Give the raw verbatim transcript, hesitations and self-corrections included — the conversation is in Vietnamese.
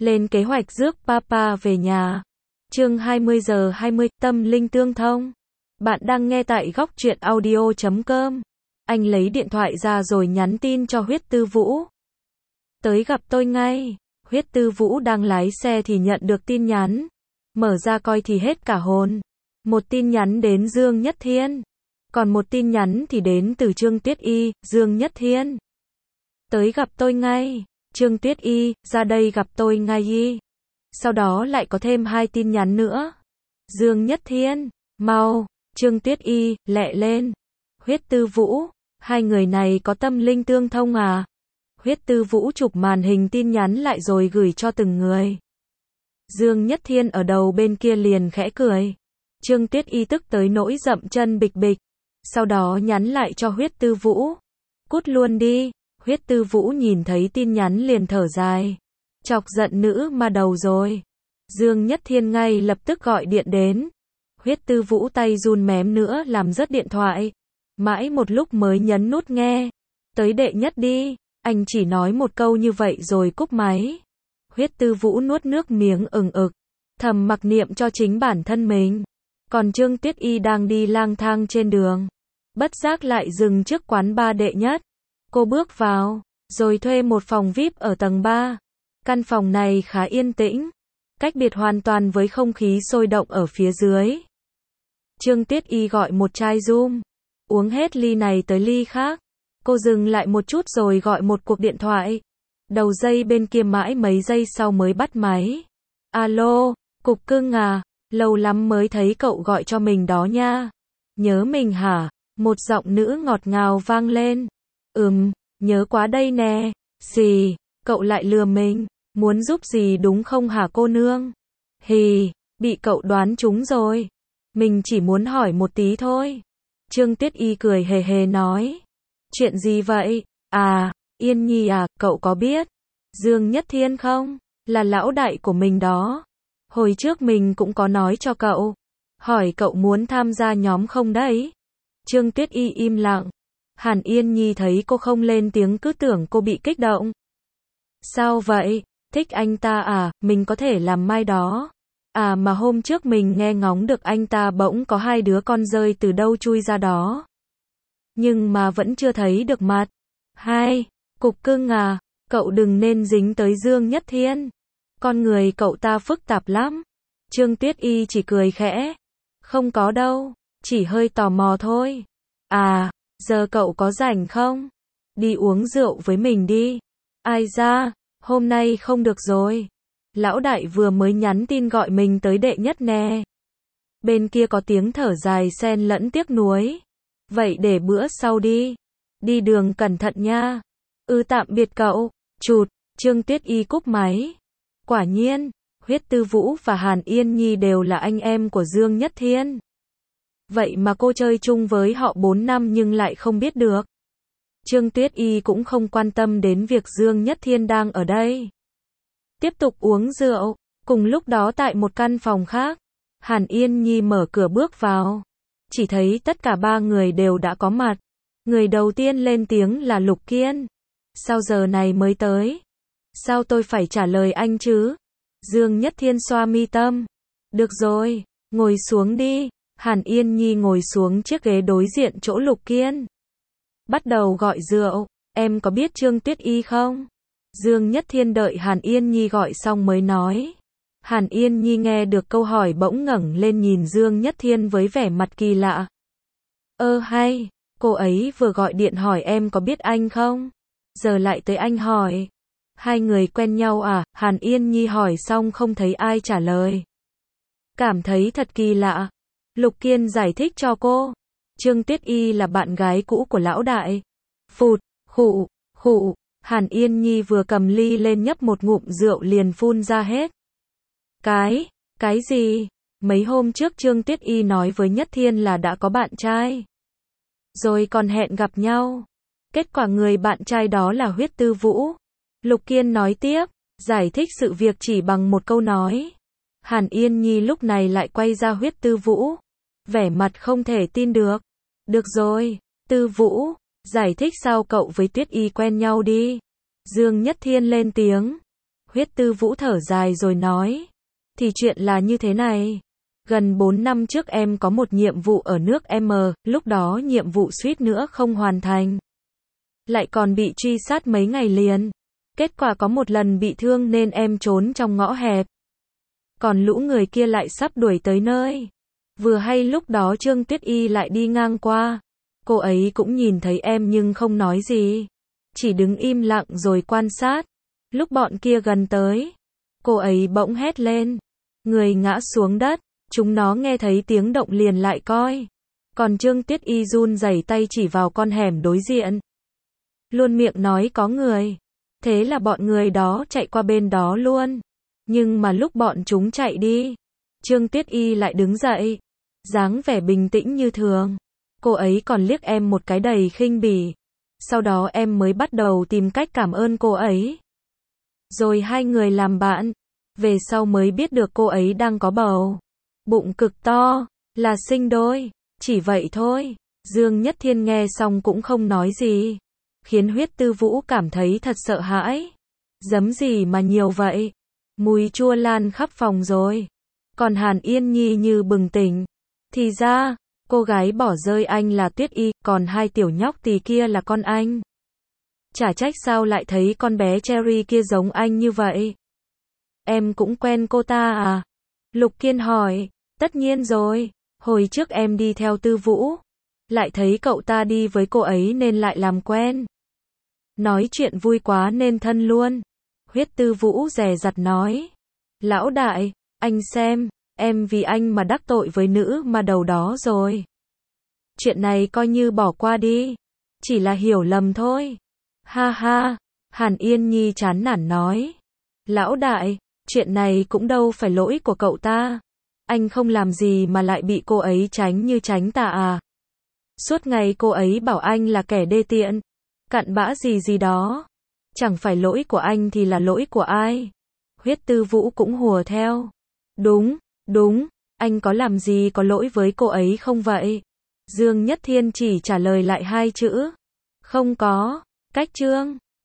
Lên kế hoạch rước Papa về nhà. Chương hai mươi giờ hai mươi, tâm linh tương thông. Bạn đang nghe tại góc truyện audio chấm com. Anh lấy điện thoại ra rồi nhắn tin cho Huyết Tư Vũ. Tới gặp tôi ngay. Huyết Tư Vũ đang lái xe thì nhận được tin nhắn. Mở ra coi thì hết cả hồn. Một tin nhắn đến Dương Nhất Thiên. Còn một tin nhắn thì đến từ Trương Tuyết Y, Dương Nhất Thiên. Tới gặp tôi ngay. Trương Tuyết Y, ra đây gặp tôi ngay y. Sau đó lại có thêm hai tin nhắn nữa. Dương Nhất Thiên, mau. Trương Tuyết Y, lẹ lên. Huyết Tư Vũ, hai người này có tâm linh tương thông à? Huyết Tư Vũ chụp màn hình tin nhắn lại rồi gửi cho từng người. Dương Nhất Thiên ở đầu bên kia liền khẽ cười. Trương Tuyết Y tức tới nỗi dậm chân bịch bịch. Sau đó nhắn lại cho Huyết Tư Vũ. Cút luôn đi. Huyết Tư Vũ nhìn thấy tin nhắn liền thở dài. Chọc giận nữ mà đầu rồi. Dương Nhất Thiên ngay lập tức gọi điện đến. Huyết Tư Vũ tay run mém nữa làm rớt điện thoại. Mãi một lúc mới nhấn nút nghe. Tới đệ nhất đi. Anh chỉ nói một câu như vậy rồi cúp máy. Huyết Tư Vũ nuốt nước miếng ừng ực. Thầm mặc niệm cho chính bản thân mình. Còn Trương Tuyết Y đang đi lang thang trên đường. Bất giác lại dừng trước quán ba đệ nhất. Cô bước vào, rồi thuê một phòng vi ai pi ở tầng ba. Căn phòng này khá yên tĩnh, cách biệt hoàn toàn với không khí sôi động ở phía dưới. Trương Tuyết Y gọi một chai rum, uống hết ly này tới ly khác. Cô dừng lại một chút rồi gọi một cuộc điện thoại. Đầu dây bên kia mãi mấy giây sau mới bắt máy. Alo, Cục Cưng à, lâu lắm mới thấy cậu gọi cho mình đó nha. Nhớ mình hả? Một giọng nữ ngọt ngào vang lên. Ừm, nhớ quá đây nè. Xì, cậu lại lừa mình. Muốn giúp gì đúng không hả cô nương? Hì, bị cậu đoán trúng rồi. Mình chỉ muốn hỏi một tí thôi. Trương Tuyết Y cười hề hề nói. Chuyện gì vậy? À, Yên Nhi à, cậu có biết Dương Nhất Thiên không? Là lão đại của mình đó. Hồi trước mình cũng có nói cho cậu. Hỏi cậu muốn tham gia nhóm không đấy? Trương Tuyết Y im lặng. Hàn Yên Nhi thấy cô không lên tiếng cứ tưởng cô bị kích động. Sao vậy? Thích anh ta à? Mình có thể làm mai đó. À mà hôm trước mình nghe ngóng được anh ta bỗng có hai đứa con rơi từ đâu chui ra đó. Nhưng mà vẫn chưa thấy được mặt. Hai, Cục Cưng à, cậu đừng nên dính tới Dương Nhất Thiên. Con người cậu ta phức tạp lắm. Trương Tuyết Y chỉ cười khẽ. Không có đâu, chỉ hơi tò mò thôi. À, giờ cậu có rảnh không? Đi uống rượu với mình đi. Ai ra, hôm nay không được rồi. Lão đại vừa mới nhắn tin gọi mình tới đệ nhất nè. Bên kia có tiếng thở dài xen lẫn tiếc nuối. Vậy để bữa sau đi. Đi đường cẩn thận nha. Ừ tạm biệt cậu. Chụt, Trương Tuyết Y cúp máy. Quả nhiên, Huyết Tư Vũ và Hàn Yên Nhi đều là anh em của Dương Nhất Thiên. Vậy mà cô chơi chung với họ bốn năm nhưng lại không biết được. Trương Tuyết Y cũng không quan tâm đến việc Dương Nhất Thiên đang ở đây. Tiếp tục uống rượu. Cùng lúc đó tại một căn phòng khác, Hàn Yên Nhi mở cửa bước vào. Chỉ thấy tất cả ba người đều đã có mặt. Người đầu tiên lên tiếng là Lục Kiên. Sao giờ này mới tới? Sao tôi phải trả lời anh chứ? Dương Nhất Thiên xoa mi tâm. Được rồi, ngồi xuống đi. Hàn Yên Nhi ngồi xuống chiếc ghế đối diện chỗ Lục Kiên. Bắt đầu gọi rượu. Em có biết Trương Tuyết Y không? Dương Nhất Thiên đợi Hàn Yên Nhi gọi xong mới nói. Hàn Yên Nhi nghe được câu hỏi bỗng ngẩng lên nhìn Dương Nhất Thiên với vẻ mặt kỳ lạ. Ơ hay, cô ấy vừa gọi điện hỏi em có biết anh không? Giờ lại tới anh hỏi. Hai người quen nhau à? Hàn Yên Nhi hỏi xong không thấy ai trả lời. Cảm thấy thật kỳ lạ. Lục Kiên giải thích cho cô. Trương Tuyết Y là bạn gái cũ của lão đại. Phụt, khụ, khụ. Hàn Yên Nhi vừa cầm ly lên nhấp một ngụm rượu liền phun ra hết. Cái, cái gì? Mấy hôm trước Trương Tuyết Y nói với Nhất Thiên là đã có bạn trai. Rồi còn hẹn gặp nhau. Kết quả người bạn trai đó là Huyết Tư Vũ. Lục Kiên nói tiếp, giải thích sự việc chỉ bằng một câu nói. Hàn Yên Nhi lúc này lại quay ra Huyết Tư Vũ. Vẻ mặt không thể tin được. Được rồi, Tư Vũ, giải thích sao cậu với Tuyết Y quen nhau đi. Dương Nhất Thiên lên tiếng. Huyết Tư Vũ thở dài rồi nói. Thì chuyện là như thế này. Gần bốn năm trước em có một nhiệm vụ ở nước M, lúc đó nhiệm vụ suýt nữa không hoàn thành. Lại còn bị truy sát mấy ngày liền. Kết quả có một lần bị thương nên em trốn trong ngõ hẹp. Còn lũ người kia lại sắp đuổi tới nơi. Vừa hay lúc đó Trương Tuyết Y lại đi ngang qua. Cô ấy cũng nhìn thấy em nhưng không nói gì. Chỉ đứng im lặng rồi quan sát. Lúc bọn kia gần tới, cô ấy bỗng hét lên. Người ngã xuống đất. Chúng nó nghe thấy tiếng động liền lại coi. Còn Trương Tuyết Y run rẩy tay chỉ vào con hẻm đối diện. Luôn miệng nói có người. Thế là bọn người đó chạy qua bên đó luôn. Nhưng mà lúc bọn chúng chạy đi, Trương Tuyết Y lại đứng dậy. Dáng vẻ bình tĩnh như thường. Cô ấy còn liếc em một cái đầy khinh bỉ. Sau đó em mới bắt đầu tìm cách cảm ơn cô ấy. Rồi hai người làm bạn. Về sau mới biết được cô ấy đang có bầu. Bụng cực to, là sinh đôi. Chỉ vậy thôi. Dương Nhất Thiên nghe xong cũng không nói gì. Khiến Huyết Tư Vũ cảm thấy thật sợ hãi. Giấm gì mà nhiều vậy? Mùi chua lan khắp phòng rồi. Còn Hàn Yên Nhi như bừng tỉnh. Thì ra, cô gái bỏ rơi anh là Tuyết Y, còn hai tiểu nhóc tỳ kia là con anh. Chả trách sao lại thấy con bé Cherry kia giống anh như vậy. Em cũng quen cô ta à? Lục Kiên hỏi. Tất nhiên rồi, hồi trước em đi theo Tư Vũ. Lại thấy cậu ta đi với cô ấy nên lại làm quen. Nói chuyện vui quá nên thân luôn. Huyết Tư Vũ dè dặt nói. Lão đại, anh xem, em vì anh mà đắc tội với nữ mà đầu đó rồi. Chuyện này coi như bỏ qua đi. Chỉ là hiểu lầm thôi. Ha ha, Hàn Yên Nhi chán nản nói. Lão đại, chuyện này cũng đâu phải lỗi của cậu ta. Anh không làm gì mà lại bị cô ấy tránh như tránh tà à. Suốt ngày cô ấy bảo anh là kẻ đê tiện. Cặn bã gì gì đó. Chẳng phải lỗi của anh thì là lỗi của ai? Huyết Tư Vũ cũng hùa theo. Đúng, đúng, anh có làm gì có lỗi với cô ấy không vậy? Dương Nhất Thiên chỉ trả lời lại hai chữ. Không có. Cách Trương